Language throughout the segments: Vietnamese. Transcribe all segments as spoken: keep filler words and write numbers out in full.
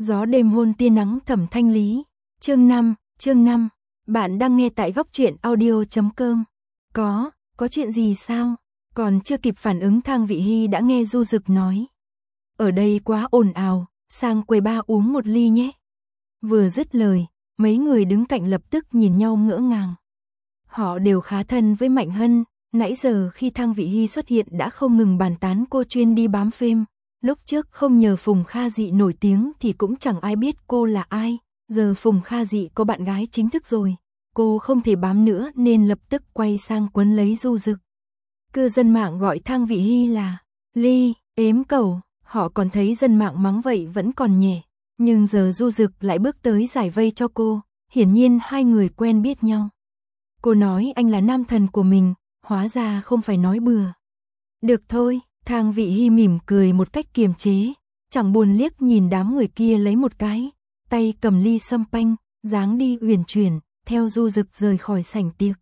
Gió đêm hôn tia nắng thẩm thanh lý. Chương năm, chương năm. Bạn đang nghe tại góc truyện audio chấm com. Có, có chuyện gì sao? Còn chưa kịp phản ứng Thang Vị Hy đã nghe Du Dực nói. Ở đây quá ồn ào, sang quầy ba uống một ly nhé. Vừa dứt lời, mấy người đứng cạnh lập tức nhìn nhau ngỡ ngàng. Họ đều khá thân với Mạnh Hân, nãy giờ khi Thang Vị Hy xuất hiện đã không ngừng bàn tán cô chuyên đi bám phim. Lúc trước không nhờ Phùng Kha Dị nổi tiếng thì cũng chẳng ai biết cô là ai, giờ Phùng Kha Dị có bạn gái chính thức rồi, cô không thể bám nữa nên lập tức quay sang quấn lấy Du Dực. Cư dân mạng gọi Thang Vị Hy là Ly, ếm cẩu, họ còn thấy dân mạng mắng vậy vẫn còn nhẹ, nhưng giờ Du Dực lại bước tới giải vây cho cô, hiển nhiên hai người quen biết nhau. Cô nói anh là nam thần của mình, hóa ra không phải nói bừa. Được thôi. Thang Vị Hy mỉm cười một cách kiềm chế, chẳng buồn liếc nhìn đám người kia lấy một cái, tay cầm ly sâm panh, dáng đi uyển chuyển, theo Du Dực rời khỏi sảnh tiệc.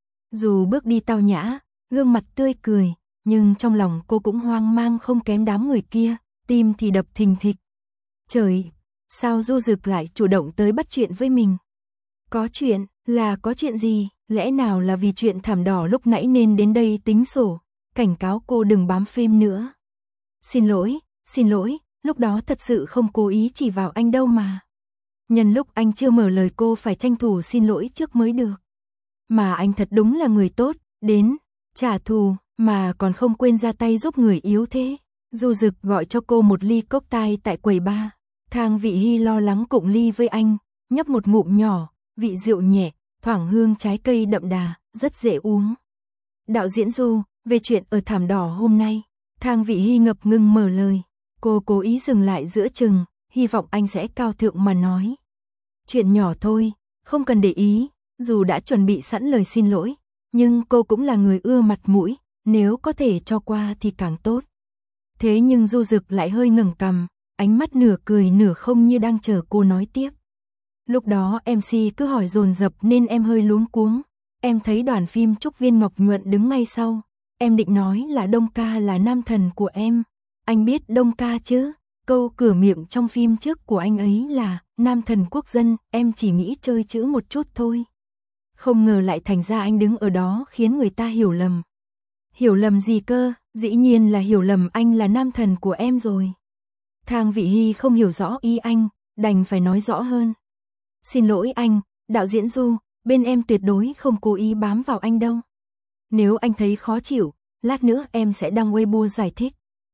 Dù bước đi tao nhã, gương mặt tươi cười, nhưng trong lòng cô cũng hoang mang không kém đám người kia, tim thì đập thình thịch. Trời, sao Du Dực lại chủ động tới bắt chuyện với mình? Có chuyện, là có chuyện gì? Lẽ nào là vì chuyện thảm đỏ lúc nãy nên đến đây tính sổ? Cảnh cáo cô đừng bám phim nữa. Xin lỗi, xin lỗi, lúc đó thật sự không cố ý chỉ vào anh đâu mà. Nhân lúc anh chưa mở lời cô phải tranh thủ xin lỗi trước mới được. Mà anh thật đúng là người tốt, đến, trả thù, mà còn không quên ra tay giúp người yếu thế. Du Dực gọi cho cô một ly cocktail tại quầy bar. Thang Vị Hy lo lắng cụng ly với anh, nhấp một ngụm nhỏ, vị rượu nhẹ, thoảng hương trái cây đậm đà, rất dễ uống. Đạo diễn Du, về chuyện ở thảm đỏ hôm nay, Thang Vị Hy ngập ngừng mở lời, cô cố ý dừng lại giữa chừng, hy vọng anh sẽ cao thượng mà nói. Chuyện nhỏ thôi, không cần để ý, dù đã chuẩn bị sẵn lời xin lỗi, nhưng cô cũng là người ưa mặt mũi, nếu có thể cho qua thì càng tốt. Thế nhưng Du Dực lại hơi ngẩng cằm, ánh mắt nửa cười nửa không như đang chờ cô nói tiếp. Lúc đó em xê cứ hỏi dồn dập nên em hơi luống cuống, em thấy đoàn phim Trúc Viên Ngọc Nhuận đứng ngay sau. Em định nói là Đông Ca là nam thần của em. Anh biết Đông Ca chứ? Câu cửa miệng trong phim trước của anh ấy là nam thần quốc dân, em chỉ nghĩ chơi chữ một chút thôi. Không ngờ lại thành ra anh đứng ở đó khiến người ta hiểu lầm. Hiểu lầm gì cơ? Dĩ nhiên là hiểu lầm anh là nam thần của em rồi. Thang Vị Hy không hiểu rõ ý anh, đành phải nói rõ hơn. Xin lỗi anh, đạo diễn Du, bên em tuyệt đối không cố ý bám vào anh đâu. Nếu anh thấy khó chịu, lát nữa em sẽ đăng Weibo giải thích.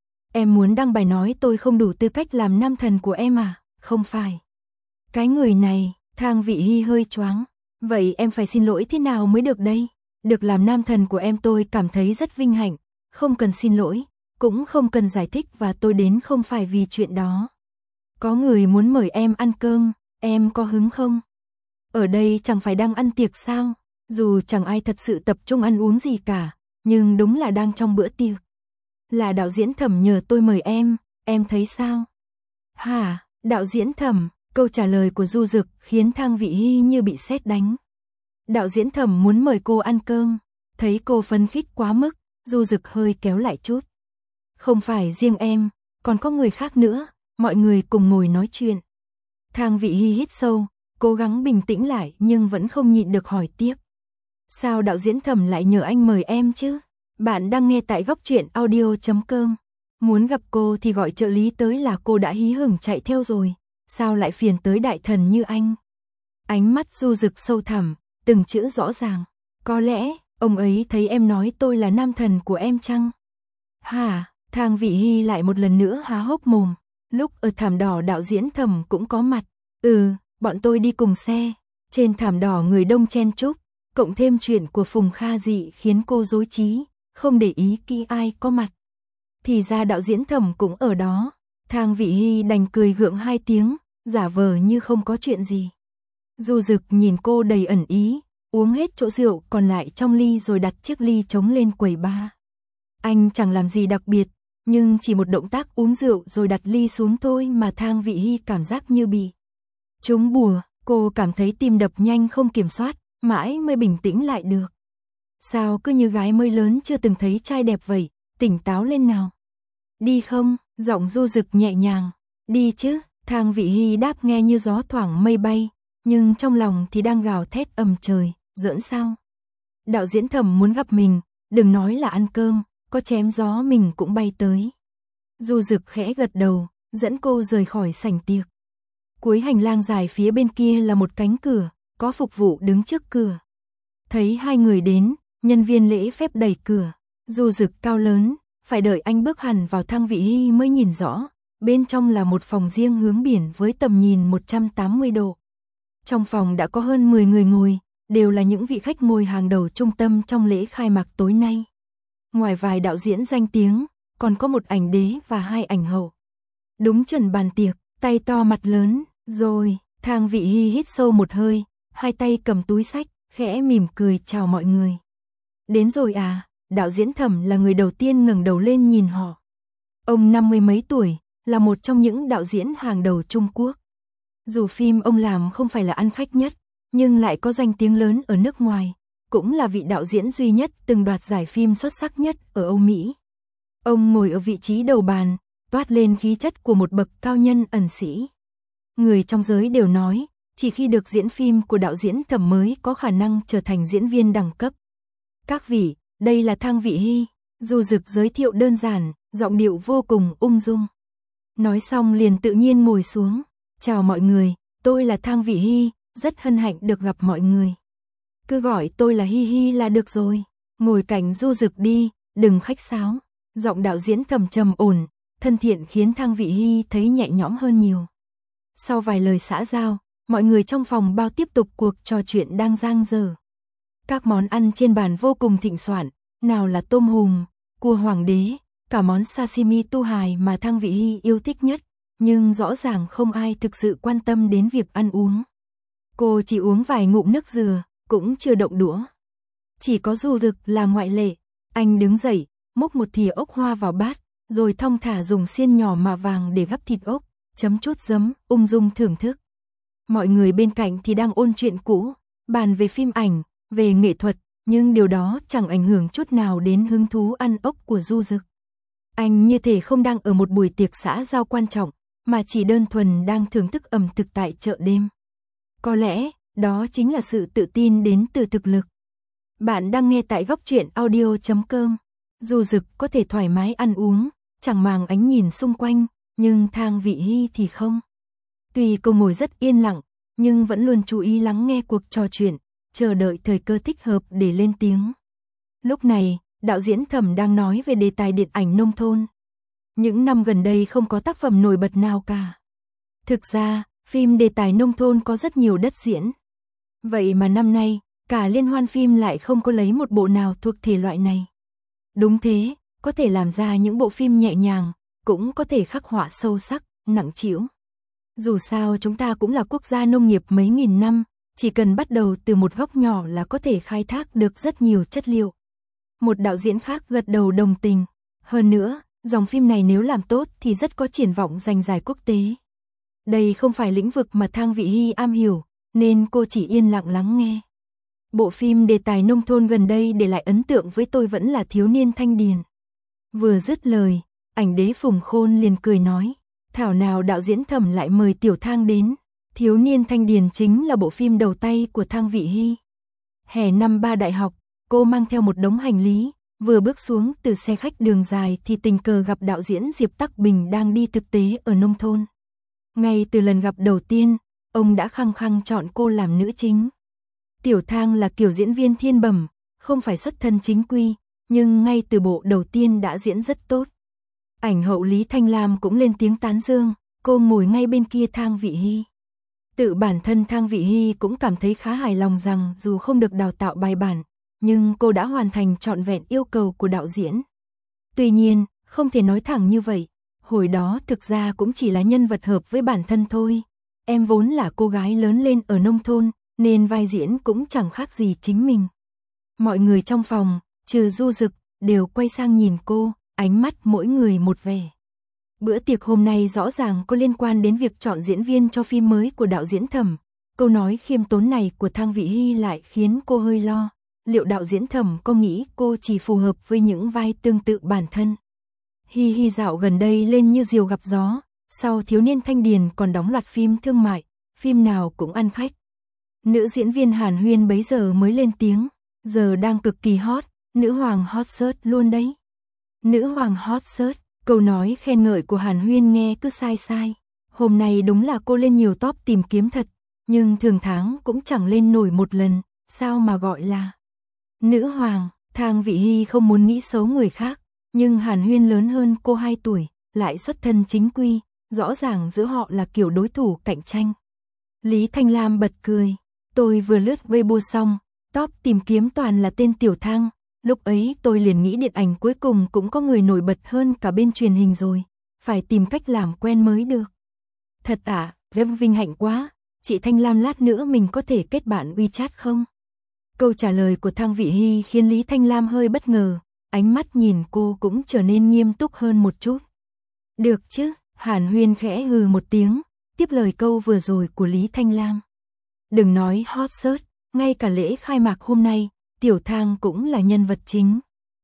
Em muốn đăng bài nói tôi không đủ tư cách làm nam thần của em à? Không phải. Cái người này, Thang Vị Hy hơi choáng. Vậy em phải xin lỗi thế nào mới được đây? Được làm nam thần của em tôi cảm thấy rất vinh hạnh. Không cần xin lỗi, cũng không cần giải thích và tôi đến không phải vì chuyện đó. Có người muốn mời em ăn cơm, em có hứng không? Ở đây chẳng phải đang ăn tiệc sao? Dù chẳng ai thật sự tập trung ăn uống gì cả, nhưng đúng là đang trong bữa tiệc. Là đạo diễn Thẩm nhờ tôi mời em, em thấy sao? Hả, đạo diễn Thẩm? Câu trả lời của Du Dực khiến Thang Vị Hy như bị sét đánh. Đạo diễn Thẩm muốn mời cô ăn cơm, thấy cô phấn khích quá mức, Du Dực hơi kéo lại chút. Không phải riêng em, còn có người khác nữa, mọi người cùng ngồi nói chuyện. Thang Vị Hy hít sâu, cố gắng bình tĩnh lại nhưng vẫn không nhịn được hỏi tiếp. Sao đạo diễn Thẩm lại nhờ anh mời em chứ? Bạn đang nghe tại góc truyện audio chấm com. Muốn gặp cô thì gọi trợ lý tới là cô đã hí hửng chạy theo rồi. Sao lại phiền tới đại thần như anh? Ánh mắt Du Dực sâu thẳm, từng chữ rõ ràng. Có lẽ, ông ấy thấy em nói tôi là nam thần của em chăng? Hả? Thang Vị Hy lại một lần nữa há hốc mồm. Lúc ở thảm đỏ đạo diễn Thẩm cũng có mặt. Ừ, bọn tôi đi cùng xe. Trên thảm đỏ người đông chen chúc. Cộng thêm chuyện của Phùng Kha Dị khiến cô rối trí, không để ý kỹ ai có mặt. Thì ra đạo diễn Thẩm cũng ở đó. Thang Vị Hy đành cười gượng hai tiếng, giả vờ như không có chuyện gì. Du Dực nhìn cô đầy ẩn ý, uống hết chỗ rượu còn lại trong ly rồi đặt chiếc ly trống lên quầy bar. Anh chẳng làm gì đặc biệt, nhưng chỉ một động tác uống rượu rồi đặt ly xuống thôi mà Thang Vị Hy cảm giác như bị trúng bùa. Cô cảm thấy tim đập nhanh không kiểm soát, mãi mới bình tĩnh lại được. Sao cứ như gái mới lớn chưa từng thấy trai đẹp vậy, tỉnh táo lên nào. Đi không? Giọng Du Dực nhẹ nhàng. Đi chứ, Thang Vị Hy đáp nghe như gió thoảng mây bay, nhưng trong lòng thì đang gào thét ầm trời, giỡn sao? Đạo diễn Thẩm muốn gặp mình, đừng nói là ăn cơm, có chém gió mình cũng bay tới. Du Dực khẽ gật đầu, dẫn cô rời khỏi sảnh tiệc. Cuối hành lang dài phía bên kia là một cánh cửa, có phục vụ đứng trước cửa. Thấy hai người đến, nhân viên lễ phép đẩy cửa. Du Dực cao lớn, phải đợi anh bước hẳn vào Thang Vị Hy mới nhìn rõ. Bên trong là một phòng riêng hướng biển với tầm nhìn một trăm tám mươi độ. Trong phòng đã có hơn mười người ngồi, đều là những vị khách ngồi hàng đầu trung tâm trong lễ khai mạc tối nay. Ngoài vài đạo diễn danh tiếng, còn có một ảnh đế và hai ảnh hậu. Đúng chuẩn bàn tiệc, tay to mặt lớn, rồi, Thang Vị Hy hít sâu một hơi, hai tay cầm túi xách, khẽ mỉm cười chào mọi người. Đến rồi à, đạo diễn Thẩm là người đầu tiên ngẩng đầu lên nhìn họ. Ông năm mươi mấy tuổi, là một trong những đạo diễn hàng đầu Trung Quốc. Dù phim ông làm không phải là ăn khách nhất, nhưng lại có danh tiếng lớn ở nước ngoài, cũng là vị đạo diễn duy nhất từng đoạt giải phim xuất sắc nhất ở Âu Mỹ. Ông ngồi ở vị trí đầu bàn, toát lên khí chất của một bậc cao nhân ẩn sĩ. Người trong giới đều nói, chỉ khi được diễn phim của đạo diễn Thẩm mới có khả năng trở thành diễn viên đẳng cấp. Các vị, đây là Thang Vị Hy, Du Dực giới thiệu đơn giản, giọng điệu vô cùng ung dung. Nói xong liền tự nhiên ngồi xuống. Chào mọi người, tôi là Thang Vị Hy, rất hân hạnh được gặp mọi người. Cứ gọi tôi là Hy Hy là được rồi. Ngồi cạnh Du Dực đi, đừng khách sáo. Giọng đạo diễn Thẩm trầm ổn, thân thiện khiến Thang Vị Hy thấy nhẹ nhõm hơn nhiều. Sau vài lời xã giao, mọi người trong phòng bao tiếp tục cuộc trò chuyện đang dang dở. Các món ăn trên bàn vô cùng thịnh soạn, nào là tôm hùm, cua hoàng đế, cả món sashimi tu hài mà Thang Vị Hy yêu thích nhất, nhưng rõ ràng không ai thực sự quan tâm đến việc ăn uống. Cô chỉ uống vài ngụm nước dừa, cũng chưa động đũa. Chỉ có Du Dực là ngoại lệ, anh đứng dậy, múc một thìa ốc hoa vào bát, rồi thong thả dùng xiên nhỏ mạ vàng để gắp thịt ốc, chấm chút giấm, ung dung thưởng thức. Mọi người bên cạnh thì đang ôn chuyện cũ, bàn về phim ảnh, về nghệ thuật, nhưng điều đó chẳng ảnh hưởng chút nào đến hứng thú ăn ốc của Du Dực. Anh như thể không đang ở một buổi tiệc xã giao quan trọng, mà chỉ đơn thuần đang thưởng thức ẩm thực tại chợ đêm. Có lẽ, đó chính là sự tự tin đến từ thực lực. Bạn đang nghe tại góc truyện audio chấm com. Du Dực có thể thoải mái ăn uống, chẳng màng ánh nhìn xung quanh, nhưng Thang Vị Hy thì không. Tuy cô ngồi rất yên lặng, nhưng vẫn luôn chú ý lắng nghe cuộc trò chuyện, chờ đợi thời cơ thích hợp để lên tiếng. Lúc này, đạo diễn Thẩm đang nói về đề tài điện ảnh nông thôn. Những năm gần đây không có tác phẩm nổi bật nào cả. Thực ra, phim đề tài nông thôn có rất nhiều đất diễn. Vậy mà năm nay, cả liên hoan phim lại không có lấy một bộ nào thuộc thể loại này. Đúng thế, có thể làm ra những bộ phim nhẹ nhàng, cũng có thể khắc họa sâu sắc, nặng trĩu. Dù sao chúng ta cũng là quốc gia nông nghiệp mấy nghìn năm, chỉ cần bắt đầu từ một góc nhỏ là có thể khai thác được rất nhiều chất liệu. Một đạo diễn khác gật đầu đồng tình. Hơn nữa, dòng phim này nếu làm tốt thì rất có triển vọng giành giải quốc tế. Đây không phải lĩnh vực mà Thang Vị Hy am hiểu, nên cô chỉ yên lặng lắng nghe. Bộ phim đề tài nông thôn gần đây để lại ấn tượng với tôi vẫn là Thiếu niên Thanh Điền. Vừa dứt lời, ảnh đế Phùng Khôn liền cười nói, thảo nào đạo diễn Thẩm lại mời Tiểu Thang đến. Thiếu niên Thanh Điền chính là bộ phim đầu tay của Thang Vị Hy. Hè năm ba đại học, cô mang theo một đống hành lý, vừa bước xuống từ xe khách đường dài thì tình cờ gặp đạo diễn Diệp Tắc Bình đang đi thực tế ở nông thôn. Ngay từ lần gặp đầu tiên, ông đã khăng khăng chọn cô làm nữ chính. Tiểu Thang là kiểu diễn viên thiên bẩm, không phải xuất thân chính quy, nhưng ngay từ bộ đầu tiên đã diễn rất tốt. Ảnh hậu Lý Thanh Lam cũng lên tiếng tán dương, cô ngồi ngay bên kia Thang Vị Hy. Tự bản thân Thang Vị Hy cũng cảm thấy khá hài lòng rằng dù không được đào tạo bài bản, nhưng cô đã hoàn thành trọn vẹn yêu cầu của đạo diễn. Tuy nhiên, không thể nói thẳng như vậy, hồi đó thực ra cũng chỉ là nhân vật hợp với bản thân thôi. Em vốn là cô gái lớn lên ở nông thôn, nên vai diễn cũng chẳng khác gì chính mình. Mọi người trong phòng, trừ Du Dực, đều quay sang nhìn cô, ánh mắt mỗi người một vẻ. Bữa tiệc hôm nay rõ ràng có liên quan đến việc chọn diễn viên cho phim mới của đạo diễn Thẩm. Câu nói khiêm tốn này của Thang Vị Hy lại khiến cô hơi lo. Liệu đạo diễn Thẩm có nghĩ cô chỉ phù hợp với những vai tương tự bản thân? Hy Hy dạo gần đây lên như diều gặp gió, Sau Thiếu niên Thanh Điền còn đóng loạt phim thương mại, phim nào cũng ăn khách. Nữ diễn viên Hàn Huyên bấy giờ mới lên tiếng, giờ đang cực kỳ hot, nữ hoàng hot search luôn đấy. Nữ hoàng hot search, câu nói khen ngợi của Hàn Huyên nghe cứ sai sai. Hôm nay đúng là cô lên nhiều top tìm kiếm thật, nhưng thường tháng cũng chẳng lên nổi một lần, sao mà gọi là nữ hoàng. Thang Vị Hy không muốn nghĩ xấu người khác, nhưng Hàn Huyên lớn hơn cô hai tuổi, lại xuất thân chính quy, rõ ràng giữa họ là kiểu đối thủ cạnh tranh. Lý Thanh Lam bật cười, tôi vừa lướt Weibo xong, top tìm kiếm toàn là tên Tiểu Thang, lúc ấy tôi liền nghĩ điện ảnh cuối cùng cũng có người nổi bật hơn cả bên truyền hình rồi, phải tìm cách làm quen mới được. Thật ạ, à, vinh hạnh quá, chị Thanh Lam lát nữa mình có thể kết bạn WeChat không? Câu trả lời của Thang Vị Hy khiến Lý Thanh Lam hơi bất ngờ, ánh mắt nhìn cô cũng trở nên nghiêm túc hơn một chút. Được chứ, Hàn Huyên khẽ hừ một tiếng, tiếp lời câu vừa rồi của Lý Thanh Lam. Đừng nói hot search, ngay cả lễ khai mạc hôm nay, Tiểu Thang cũng là nhân vật chính.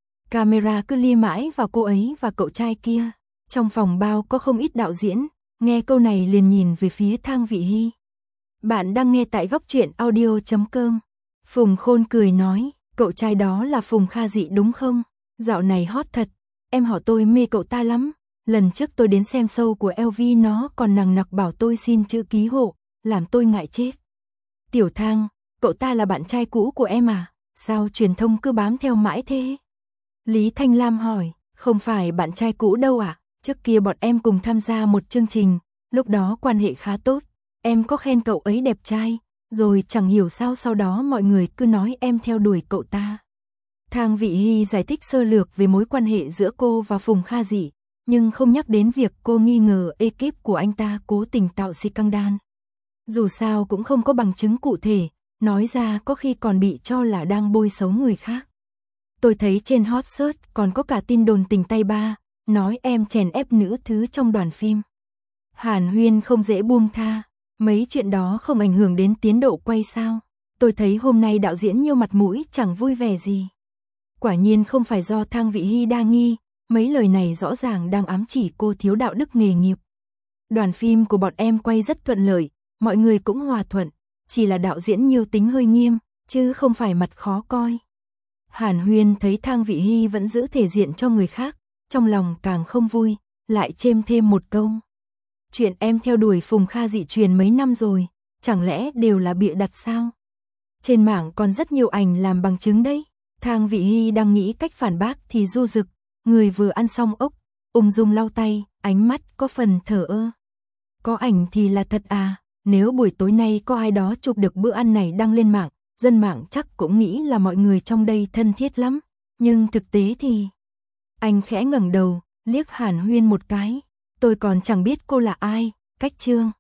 Camera cứ lia mãi vào cô ấy và cậu trai kia. Trong phòng bao có không ít đạo diễn, nghe câu này liền nhìn về phía Thang Vị Hy. Bạn đang nghe tại góc truyện audio chấm com. Phùng Khôn cười nói, cậu trai đó là Phùng Kha Dị đúng không? Dạo này hot thật, em họ tôi mê cậu ta lắm. Lần trước tôi đến xem show của lờ vê nó còn nằng nặc bảo tôi xin chữ ký hộ, làm tôi ngại chết. Tiểu Thang, cậu ta là bạn trai cũ của em à? Sao truyền thông cứ bám theo mãi thế? Lý Thanh Lam hỏi, không phải bạn trai cũ đâu ạ, à? Trước kia bọn em cùng tham gia một chương trình, lúc đó quan hệ khá tốt, em có khen cậu ấy đẹp trai, rồi chẳng hiểu sao sau đó mọi người cứ nói em theo đuổi cậu ta. Thang Vị Hy giải thích sơ lược về mối quan hệ giữa cô và Phùng Kha Dị, nhưng không nhắc đến việc cô nghi ngờ ekip của anh ta cố tình tạo scandal. Dù sao cũng không có bằng chứng cụ thể, nói ra có khi còn bị cho là đang bôi xấu người khác. Tôi thấy trên hot search còn có cả tin đồn tình tay ba, nói em chèn ép nữ thứ trong đoàn phim. Hàn Huyên không dễ buông tha, mấy chuyện đó không ảnh hưởng đến tiến độ quay sao? Tôi thấy hôm nay đạo diễn nhiều mặt mũi chẳng vui vẻ gì. Quả nhiên không phải do Thang Vị Hy đa nghi, mấy lời này rõ ràng đang ám chỉ cô thiếu đạo đức nghề nghiệp. Đoàn phim của bọn em quay rất thuận lợi, mọi người cũng hòa thuận, chỉ là đạo diễn Nhiêu tính hơi nghiêm, chứ không phải mặt khó coi. Hàn Huyên thấy Thang Vị Hy vẫn giữ thể diện cho người khác, trong lòng càng không vui, lại chêm thêm một câu. Chuyện em theo đuổi Phùng Kha Dị truyền mấy năm rồi, chẳng lẽ đều là bịa đặt sao? Trên mạng còn rất nhiều ảnh làm bằng chứng đấy. Thang Vị Hy đang nghĩ cách phản bác thì Du Dực, người vừa ăn xong ốc, ung dung lau tay, ánh mắt có phần thờ ơ. Có ảnh thì là thật à, nếu buổi tối nay có ai đó chụp được bữa ăn này đăng lên mạng, dân mạng chắc cũng nghĩ là mọi người trong đây thân thiết lắm, nhưng thực tế thì... Anh khẽ ngẩng đầu, liếc Hàn Huyên một cái, tôi còn chẳng biết cô là ai, cách chương.